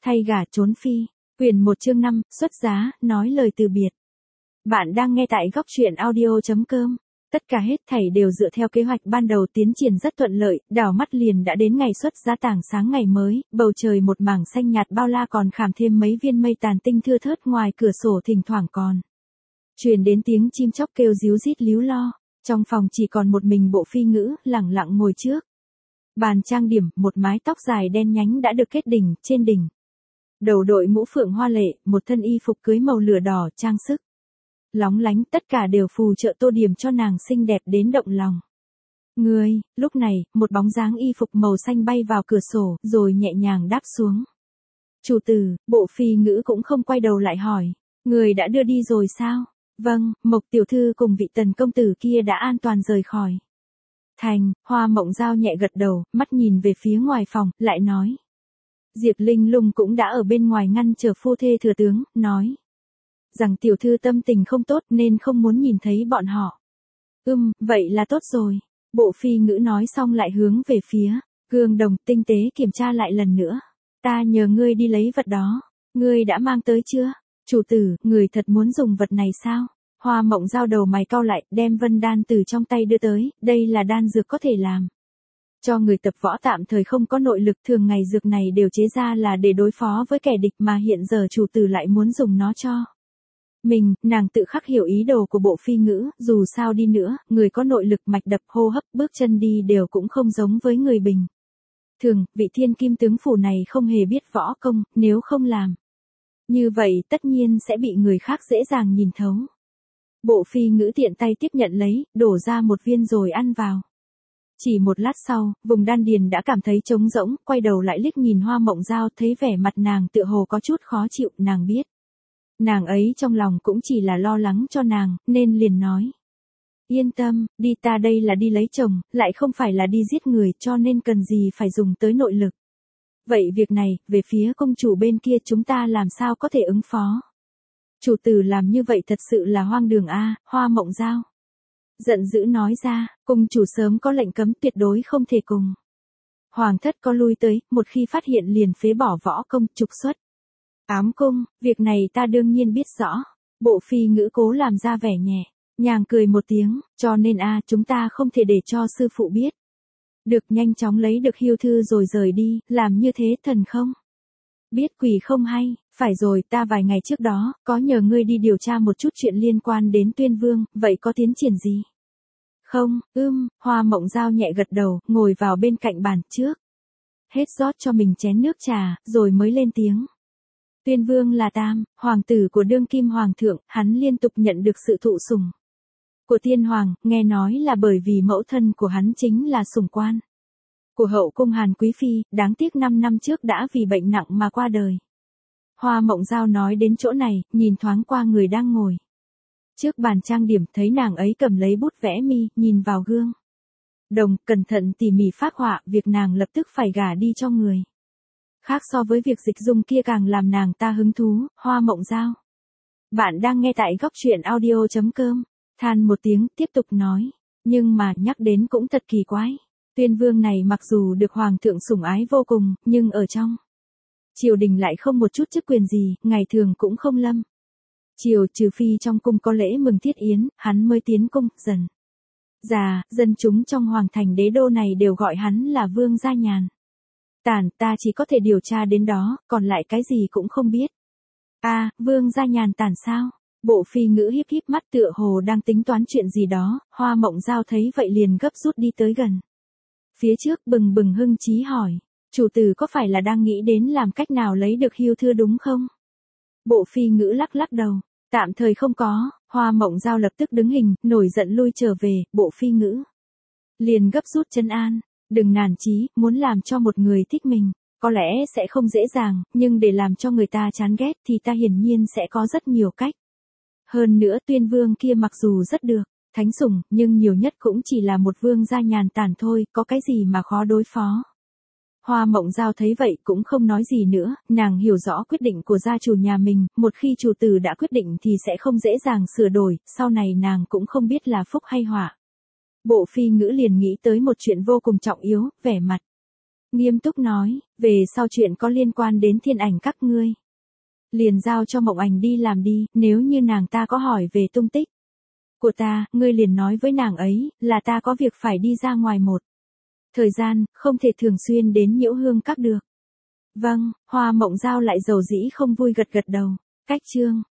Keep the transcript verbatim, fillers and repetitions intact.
Thay gả trốn phi. Quyển một chương năm, xuất giá, nói lời từ biệt. Bạn đang nghe tại góc truyện audio chấm com. Tất cả hết thảy đều dựa theo kế hoạch ban đầu tiến triển rất thuận lợi, đảo mắt liền đã đến ngày xuất giá tảng sáng ngày mới, bầu trời một mảng xanh nhạt bao la còn khảm thêm mấy viên mây tàn tinh thưa thớt ngoài cửa sổ thỉnh thoảng còn. Truyền đến tiếng chim chóc kêu ríu rít líu lo, trong phòng chỉ còn một mình Bộ Phi Ngữ, lẳng lặng ngồi trước. Bàn trang điểm, một mái tóc dài đen nhánh đã được kết đỉnh, trên đỉnh. Đầu đội mũ phượng hoa lệ, một thân y phục cưới màu lửa đỏ, trang sức lóng lánh, tất cả đều phù trợ tô điểm cho nàng xinh đẹp đến động lòng. Người, lúc này, một bóng dáng y phục màu xanh bay vào cửa sổ, rồi nhẹ nhàng đáp xuống. Chủ tử, Bộ Phi Ngữ cũng không quay đầu lại hỏi, người đã đưa đi rồi sao? Vâng, Mộc tiểu thư cùng vị Tần công tử kia đã an toàn rời khỏi thành. Hoa Mộng Giao nhẹ gật đầu, mắt nhìn về phía ngoài phòng, lại nói. Diệp Linh Lung cũng đã ở bên ngoài ngăn chờ phu thê thừa tướng, nói rằng tiểu thư tâm tình không tốt nên không muốn nhìn thấy bọn họ. Ừm, vậy là tốt rồi. Bộ Phi Ngữ nói xong lại hướng về phía gương đồng, tinh tế kiểm tra lại lần nữa. Ta nhờ ngươi đi lấy vật đó, ngươi đã mang tới chưa? Chủ tử, người thật muốn dùng vật này sao? Hoa Mộng Giao đầu mày cau lại, đem vân đan từ trong tay đưa tới, đây là đan dược có thể làm cho người tập võ tạm thời không có nội lực, thường ngày dược này đều chế ra là để đối phó với kẻ địch mà hiện giờ chủ tử lại muốn dùng nó cho mình. Nàng tự khắc hiểu ý đồ của Bộ Phi Ngữ, dù sao đi nữa, người có nội lực mạch đập hô hấp, bước chân đi đều cũng không giống với người bình thường, vị thiên kim tướng phủ này không hề biết võ công, nếu không làm như vậy tất nhiên sẽ bị người khác dễ dàng nhìn thấu. Bộ Phi Ngữ tiện tay tiếp nhận lấy, đổ ra một viên rồi ăn vào. Chỉ một lát sau, vùng đan điền đã cảm thấy trống rỗng, quay đầu lại liếc nhìn Hoa Mộng Giao, thấy vẻ mặt nàng tựa hồ có chút khó chịu, nàng biết. Nàng ấy trong lòng cũng chỉ là lo lắng cho nàng, nên liền nói. Yên tâm, đi, ta đây là đi lấy chồng, lại không phải là đi giết người, cho nên cần gì phải dùng tới nội lực. Vậy việc này, về phía công chủ bên kia chúng ta làm sao có thể ứng phó? Chủ tử làm như vậy thật sự là hoang đường a. Hoa Mộng Giao giận dữ nói ra, cung chủ sớm có lệnh cấm tuyệt đối không thể cùng hoàng thất có lui tới, một khi phát hiện liền phế bỏ võ công, trục xuất ám cung, việc này ta đương nhiên biết rõ. Bộ Phi Ngữ cố làm ra vẻ nhẹ nhàng cười một tiếng, cho nên a chúng ta không thể để cho sư phụ biết. Được, nhanh chóng lấy được hưu thư rồi rời đi, làm như thế thần không biết quỷ không hay. Phải rồi, ta vài ngày trước đó, có nhờ ngươi đi điều tra một chút chuyện liên quan đến Tuyên Vương, vậy có tiến triển gì? Không, ưm, Hoa Mộng Giao nhẹ gật đầu, ngồi vào bên cạnh bàn trước. Hết rót cho mình chén nước trà, rồi mới lên tiếng. Tuyên Vương là tam, hoàng tử của đương kim hoàng thượng, hắn liên tục nhận được sự thụ sủng của Thiên Hoàng, nghe nói là bởi vì mẫu thân của hắn chính là sủng quan của hậu cung Hàn Quý Phi, đáng tiếc năm năm trước đã vì bệnh nặng mà qua đời. Hoa Mộng Giao nói đến chỗ này, nhìn thoáng qua người đang ngồi trước bàn trang điểm, thấy nàng ấy cầm lấy bút vẽ mi, nhìn vào gương đồng, cẩn thận tỉ mỉ phác họa, việc nàng lập tức phải gả đi cho người khác so với việc dịch dung kia càng làm nàng ta hứng thú. Hoa Mộng Giao. Bạn đang nghe tại góc truyện audio chấm com. Than một tiếng, tiếp tục nói, nhưng mà nhắc đến cũng thật kỳ quái. Tuyên Vương này mặc dù được hoàng thượng sủng ái vô cùng, nhưng ở trong triều đình lại không một chút chức quyền gì, ngày thường cũng không lâm triều, trừ phi trong cung có lễ mừng thiết yến, hắn mới tiến cung. Dần già, dân chúng trong hoàng thành đế đô này đều gọi hắn là Vương Gia Nhàn Tản, ta chỉ có thể điều tra đến đó, còn lại cái gì cũng không biết. A, à, Vương Gia Nhàn Tản sao? Bộ Phi Ngữ híp híp mắt tựa hồ đang tính toán chuyện gì đó, Hoa Mộng Giao thấy vậy liền gấp rút đi tới gần phía trước, bừng bừng hưng chí hỏi, chủ tử có phải là đang nghĩ đến làm cách nào lấy được hưu thư đúng không? Bộ Phi Ngữ lắc lắc đầu, tạm thời không có. Hoa Mộng Giao lập tức đứng hình, nổi giận lui trở về. Bộ Phi Ngữ liền gấp rút trấn an, đừng nản chí, muốn làm cho một người thích mình, có lẽ sẽ không dễ dàng, nhưng để làm cho người ta chán ghét thì ta hiển nhiên sẽ có rất nhiều cách. Hơn nữa Tuyên Vương kia mặc dù rất được thánh sủng, nhưng nhiều nhất cũng chỉ là một vương gia nhàn tản thôi, có cái gì mà khó đối phó. Hoa Mộng Giao thấy vậy cũng không nói gì nữa, nàng hiểu rõ quyết định của gia chủ nhà mình, một khi chủ tử đã quyết định thì sẽ không dễ dàng sửa đổi, sau này nàng cũng không biết là phúc hay họa. Bộ Phi Ngữ liền nghĩ tới một chuyện vô cùng trọng yếu, vẻ mặt Nghiêm túc nói, về sau chuyện có liên quan đến thiên ảnh các ngươi. Liền giao cho Mộng Ảnh đi làm đi, nếu như nàng ta có hỏi về tung tích của ta, ngươi liền nói với nàng ấy, là ta có việc phải đi ra ngoài một thời gian, không thể thường xuyên đến Nhiễu Hương Các được. Vâng, Hoa Mộng Giao lại dầu dĩ không vui gật gật đầu. Cách chương